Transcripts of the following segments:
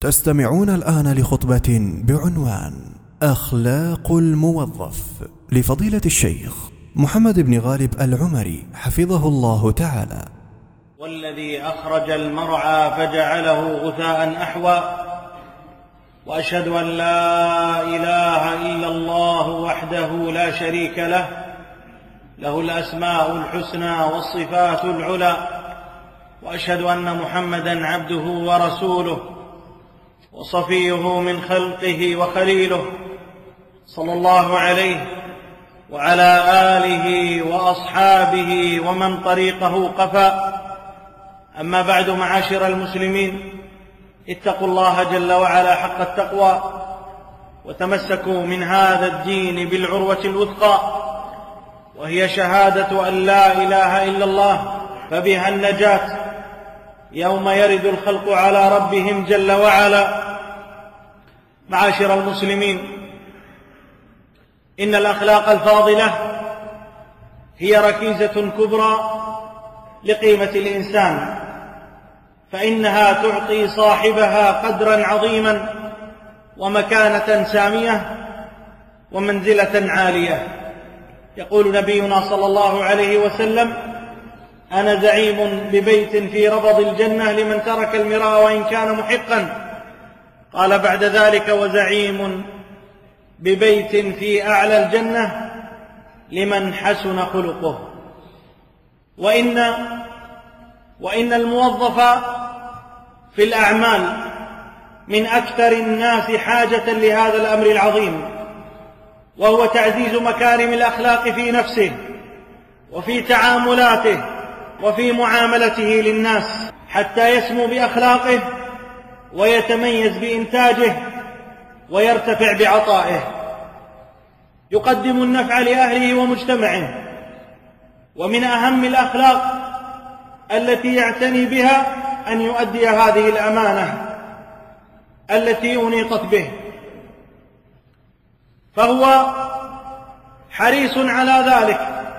تستمعون الآن لخطبة بعنوان أخلاق الموظف لفضيلة الشيخ محمد بن غالب العمري حفظه الله تعالى. والذي أخرج المرعى فجعله غثاء أحوى، وأشهد أن لا إله إلا الله وحده لا شريك له، له الأسماء الحسنى والصفات العلى، وأشهد أن محمدًا عبده ورسوله وصفيه من خلقه وخليله، صلى الله عليه وعلى آله وأصحابه ومن طريقه قفا. أما بعد، معاشر المسلمين، اتقوا الله جل وعلا حق التقوى، وتمسكوا من هذا الدين بالعروة الوثقى، وهي شهادة أن لا إله إلا الله، فبها النجاة يوم يرد الخلق على ربهم جل وعلا. معاشر المسلمين، إن الأخلاق الفاضلة هي ركيزة كبرى لقيمة الإنسان، فإنها تعطي صاحبها قدرا عظيما ومكانة سامية ومنزلة عالية. يقول نبينا صلى الله عليه وسلم: أنا زعيم ببيت في ربض الجنة لمن ترك المراء وإن كان محقا. قال بعد ذلك: وزعيم ببيت في أعلى الجنة لمن حسن خلقه. وإن الموظف في الأعمال من أكثر الناس حاجة لهذا الأمر العظيم، وهو تعزيز مكارم الأخلاق في نفسه وفي تعاملاته وفي معاملته للناس، حتى يسمو بأخلاقه ويتميز بإنتاجه ويرتفع بعطائه، يقدم النفع لأهله ومجتمعه. ومن أهم الأخلاق التي يعتني بها أن يؤدي هذه الأمانة التي أنيطت به، فهو حريص على ذلك،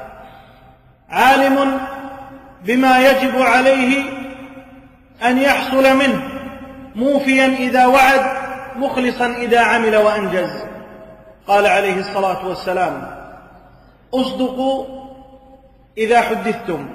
عالم بما يجب عليه أن يحصل منه، موفيا إذا وعد، مخلصا إذا عمل وأنجز. قال عليه الصلاة والسلام: اصدقوا إذا حدثتم،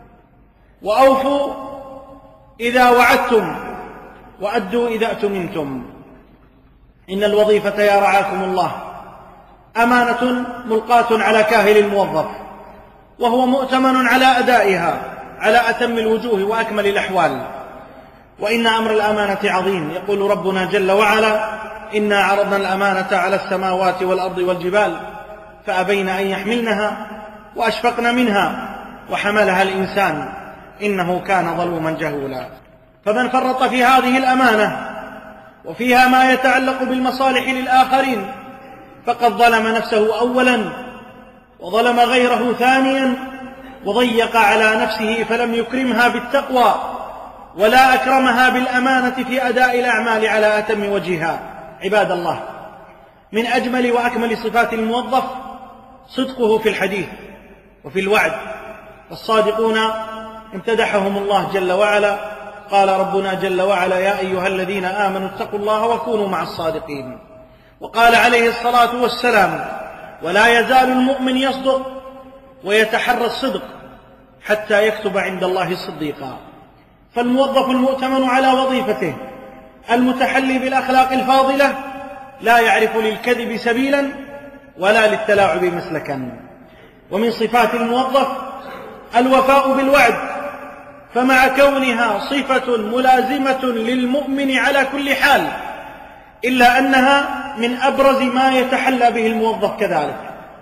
وأوفوا إذا وعدتم، وأدوا إذا أتمنتم. إن الوظيفة يا رعاكم الله أمانة ملقاة على كاهل الموظف، وهو مؤتمن على أدائها على أتم الوجوه وأكمل الأحوال. وإن أمر الأمانة عظيم. يقول ربنا جل وعلا: إنا عرضنا الأمانة على السماوات والأرض والجبال فأبين أن يحملنها وأشفقن منها وحملها الإنسان إنه كان ظلوما جهولا. فمن فرط في هذه الأمانة وفيها ما يتعلق بالمصالح للآخرين فقد ظلم نفسه أولا، وظلم غيره ثانيا، وضيق على نفسه فلم يكرمها بالتقوى ولا أكرمها بالأمانة في أداء الأعمال على أتم وجهها. عباد الله، من أجمل وأكمل صفات الموظف صدقه في الحديث وفي الوعد، والصادقون امتدحهم الله جل وعلا. قال ربنا جل وعلا: يا أيها الذين آمنوا اتقوا الله وكونوا مع الصادقين. وقال عليه الصلاة والسلام: ولا يزال المؤمن يصدق ويتحرى الصدق حتى يكتب عند الله صديقا. فالموظف المؤتمن على وظيفته المتحلي بالأخلاق الفاضلة لا يعرف للكذب سبيلا ولا للتلاعب مسلكا. ومن صفات الموظف الوفاء بالوعد، فمع كونها صفة ملازمة للمؤمن على كل حال، إلا أنها من أبرز ما يتحلى به الموظف كذلك،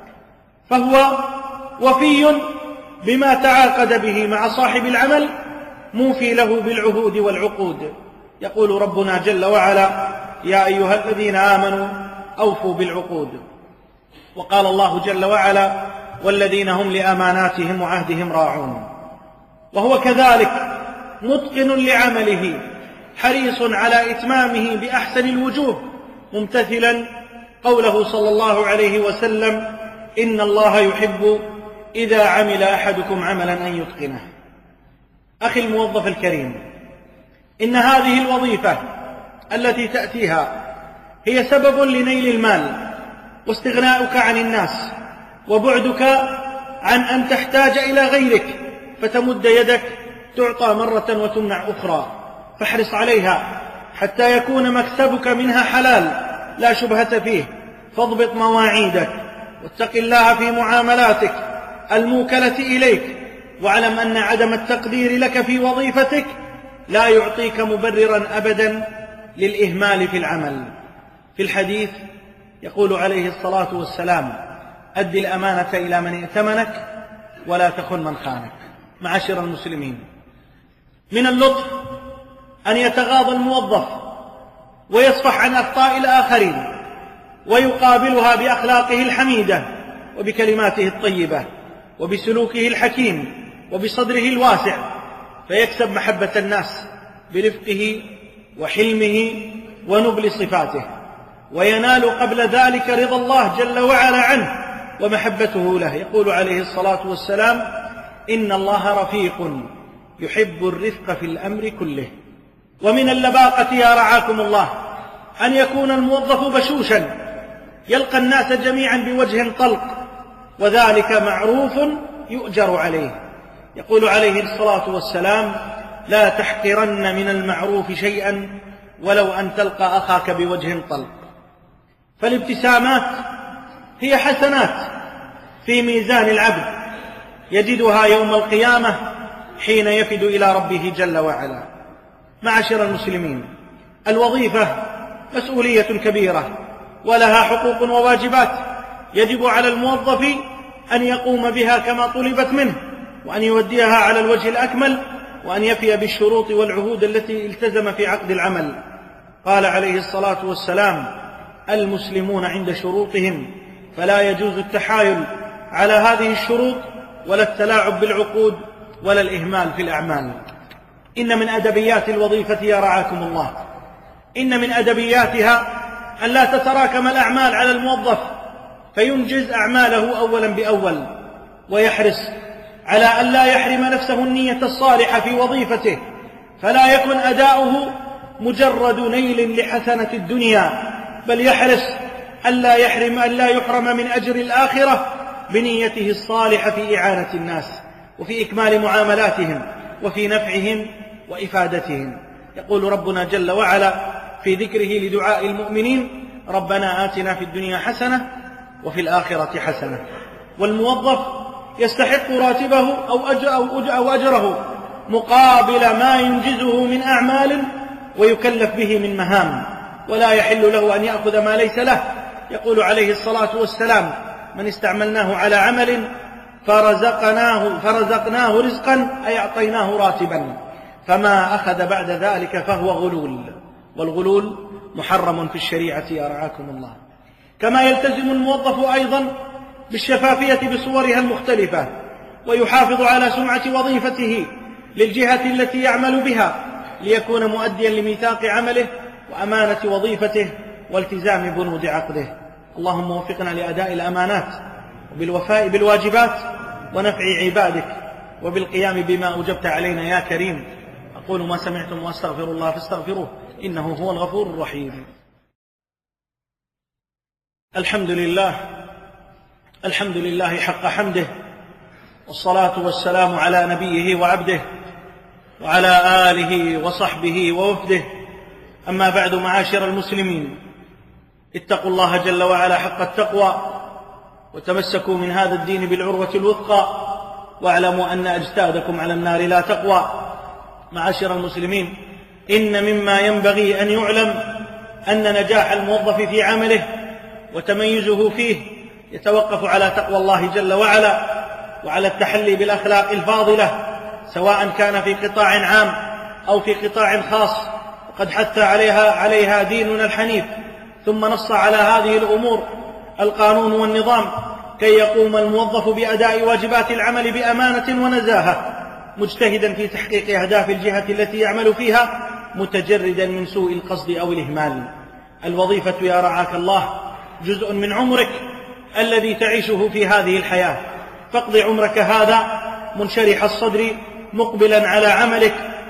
فهو وفي بما تعاقد به مع صاحب العمل، موفي له بالعهود والعقود. يقول ربنا جل وعلا: يا أيها الذين آمنوا أوفوا بالعقود. وقال الله جل وعلا: والذين هم لأماناتهم وعهدهم راعون. وهو كذلك متقن لعمله، حريص على إتمامه بأحسن الوجوه، ممتثلا قوله صلى الله عليه وسلم: إن الله يحب إذا عمل أحدكم عملا أن يتقنه. أخي الموظف الكريم، إن هذه الوظيفة التي تأتيها هي سبب لنيل المال واستغناؤك عن الناس وبعدك عن أن تحتاج إلى غيرك فتمد يدك تعطى مرة وتمنع أخرى، فاحرص عليها حتى يكون مكسبك منها حلال لا شبهة فيه. فاضبط مواعيدك واتق الله في معاملاتك الموكلة إليك، واعلم أن عدم التقدير لك في وظيفتك لا يعطيك مبررا أبدا للإهمال في العمل. في الحديث يقول عليه الصلاة والسلام: أد الأمانة إلى من ائتمنك ولا تخن من خانك. معاشر المسلمين، من اللطف أن يتغاضى الموظف ويصفح عن أخطاء الآخرين ويقابلها بأخلاقه الحميدة وبكلماته الطيبة وبسلوكه الحكيم وبصدره الواسع، فيكسب محبة الناس برفقه وحلمه ونبل صفاته، وينال قبل ذلك رضا الله جل وعلا عنه ومحبته له. يقول عليه الصلاة والسلام: إن الله رفيق يحب الرفق في الأمر كله. ومن اللباقة يا رعاكم الله أن يكون الموظف بشوشا يلقى الناس جميعا بوجه طلق، وذلك معروف يؤجر عليه. يقول عليه الصلاة والسلام: لا تحقرن من المعروف شيئا ولو أن تلقى أخاك بوجه طلق. فالابتسامات هي حسنات في ميزان العبد يجدها يوم القيامة حين يفد إلى ربه جل وعلا. معاشر المسلمين، الوظيفة مسؤولية كبيرة ولها حقوق وواجبات يجب على الموظف أن يقوم بها كما طلبت منه، وأن يوديها على الوجه الأكمل، وأن يفي بالشروط والعهود التي التزم في عقد العمل. قال عليه الصلاة والسلام: المسلمون عند شروطهم، فلا يجوز التحايل على هذه الشروط ولا التلاعب بالعقود ولا الإهمال في الأعمال. إن من أدبيات الوظيفة يا رعاكم الله، إن من أدبياتها أن لا تتراكم الأعمال على الموظف فينجز أعماله أولا بأول، ويحرص على أن لا يحرم نفسه النية الصالحة في وظيفته، فلا يكن أداؤه مجرد نيل لحسنة الدنيا، بل يحرص أن لا يحرم من أجر الآخرة بنيته الصالحة في إعانة الناس وفي إكمال معاملاتهم وفي نفعهم وإفادتهم. يقول ربنا جل وعلا في ذكره لدعاء المؤمنين: ربنا آتنا في الدنيا حسنة وفي الآخرة حسنة. والموظف يستحق راتبه أو أجره مقابل ما ينجزه من أعمال ويكلف به من مهام، ولا يحل له أن يأخذ ما ليس له. يقول عليه الصلاة والسلام: من استعملناه على عمل فرزقناه رزقا أي أعطيناه راتبا، فما أخذ بعد ذلك فهو غلول، والغلول محرم في الشريعة يا رعاكم الله. كما يلتزم الموظف أيضا بالشفافية بصورها المختلفة، ويحافظ على سمعة وظيفته للجهة التي يعمل بها ليكون مؤديا لميثاق عمله وأمانة وظيفته والتزام بنود عقده. اللهم وفقنا لأداء الأمانات وبالوفاء بالواجبات ونفع عبادك وبالقيام بما أوجبت علينا يا كريم. أقول ما سمعتم وأستغفر الله فاستغفروه إنه هو الغفور الرحيم. الحمد لله حق حمده، والصلاة والسلام على نبيه وعبده وعلى آله وصحبه ووفده. أما بعد، معاشر المسلمين، اتقوا الله جل وعلا حق التقوى وتمسكوا من هذا الدين بالعروة الوثقى، واعلموا أن أجسادكم على النار لا تقوى. معاشر المسلمين، إن مما ينبغي أن يعلم أن نجاح الموظف في عمله وتميزه فيه يتوقف على تقوى الله جل وعلا وعلى التحلي بالأخلاق الفاضلة، سواء كان في قطاع عام أو في قطاع خاص، وقد حث عليها ديننا الحنيف، ثم نص على هذه الأمور القانون والنظام كي يقوم الموظف بأداء واجبات العمل بأمانة ونزاهة، مجتهدا في تحقيق أهداف الجهة التي يعمل فيها، متجردا من سوء القصد أو الإهمال. الوظيفة يا رعاك الله جزء من عمرك الذي تعيشه في هذه الحياة، فاقض عمرك هذا منشرح الصدر مقبلا على عملك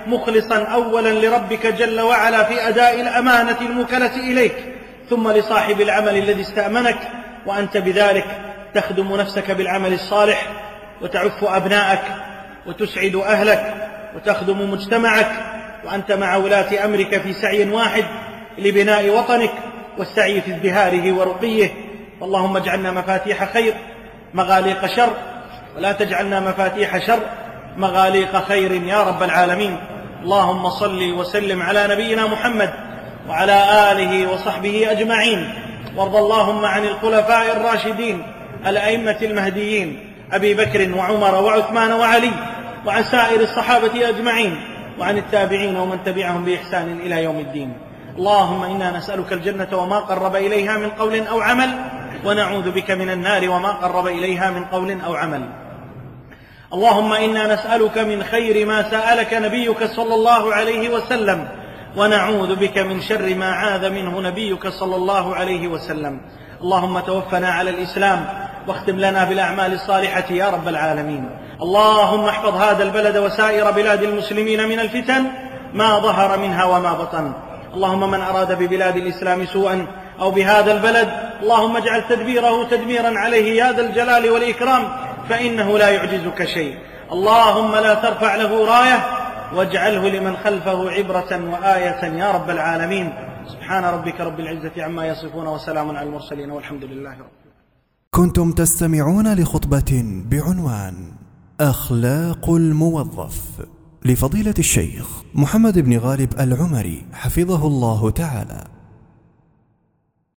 مخلصا أولا لربك جل وعلا في أداء الأمانة الموكلة إليك، ثم لصاحب العمل الذي استأمنك، وأنت بذلك تخدم نفسك بالعمل الصالح وتعف أبناءك وتسعد أهلك وتخدم مجتمعك، وأنت مع ولاة أمرك في سعي واحد لبناء وطنك والسعي في ازدهاره ورقيه. اللهم اجعلنا مفاتيح خير مغاليق شر، ولا تجعلنا مفاتيح شر مغاليق خير يا رب العالمين. اللهم صل وسلم على نبينا محمد وعلى آله وصحبه أجمعين، وارض اللهم عن الخلفاء الراشدين الأئمة المهديين أبي بكر وعمر وعثمان وعلي، وعن سائر الصحابة أجمعين، وعن التابعين ومن تبعهم بإحسان إلى يوم الدين. اللهم إنا نسألك الجنة وما قرب إليها من قول أو عمل، ونعوذ بك من النار وما قرب إليها من قول أو عمل. اللهم إنا نسألك من خير ما سألك نبيك صلى الله عليه وسلم، ونعوذ بك من شر ما عاذ منه نبيك صلى الله عليه وسلم. اللهم توفنا على الإسلام واختم لنا بالأعمال الصالحة يا رب العالمين. اللهم احفظ هذا البلد وسائر بلاد المسلمين من الفتن ما ظهر منها وما بطن. اللهم من أراد ببلاد الإسلام سوءا أو بهذا البلد اللهم اجعل تدبيره تدميرا عليه يا ذا الجلال والإكرام، فإنه لا يعجزك شيء. اللهم لا ترفع له راية، واجعله لمن خلفه عبرة وآية يا رب العالمين. سبحان ربك رب العزة عما يصفون، وسلام على المرسلين، والحمد لله رب العالمين. كنتم تستمعون لخطبة بعنوان أخلاق الموظف لفضيلة الشيخ محمد بن غالب العمري حفظه الله تعالى.